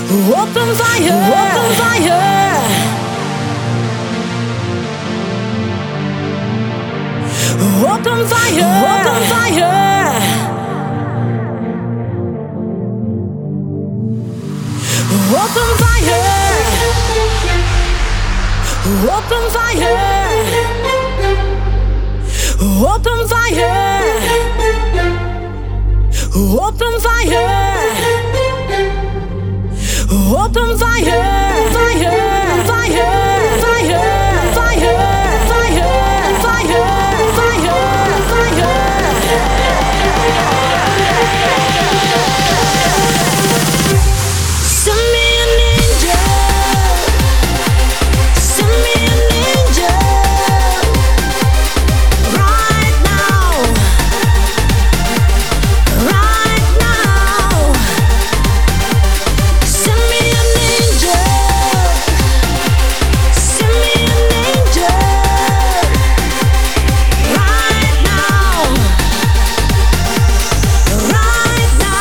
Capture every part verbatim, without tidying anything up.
Open fire, open fire. Open fire, open fire. Open fire. Open fire. Open fire. Open fire. Open fire, fire, fire, fire, fire, fire, fire, fire, fire. Send me an angel. Send me an angel. Right now. Right now. Send me an angel. Send me an angel. Right now. Right now.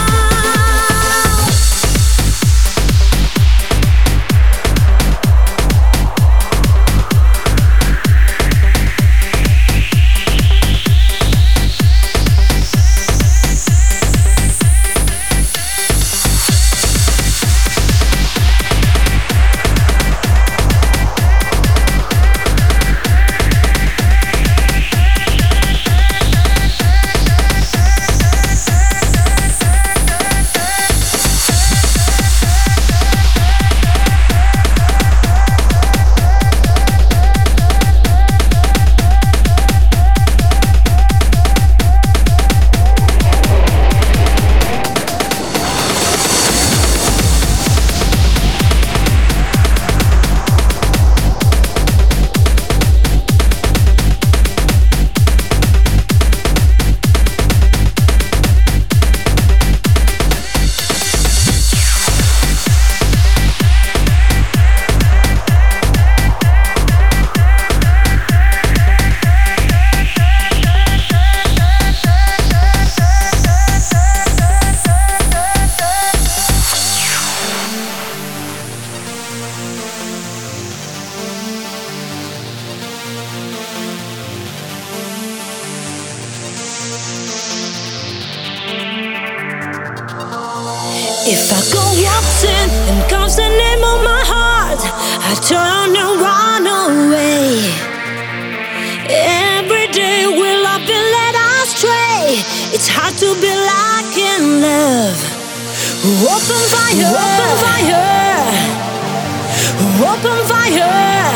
If I go waltzing and calls the name of my heart, I turn and run away. Every day will I be led astray. It's hard to be like in love. Open fire, open fire, open fire,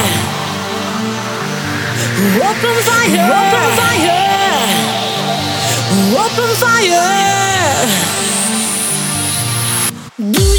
open fire, open fire, open fire. Do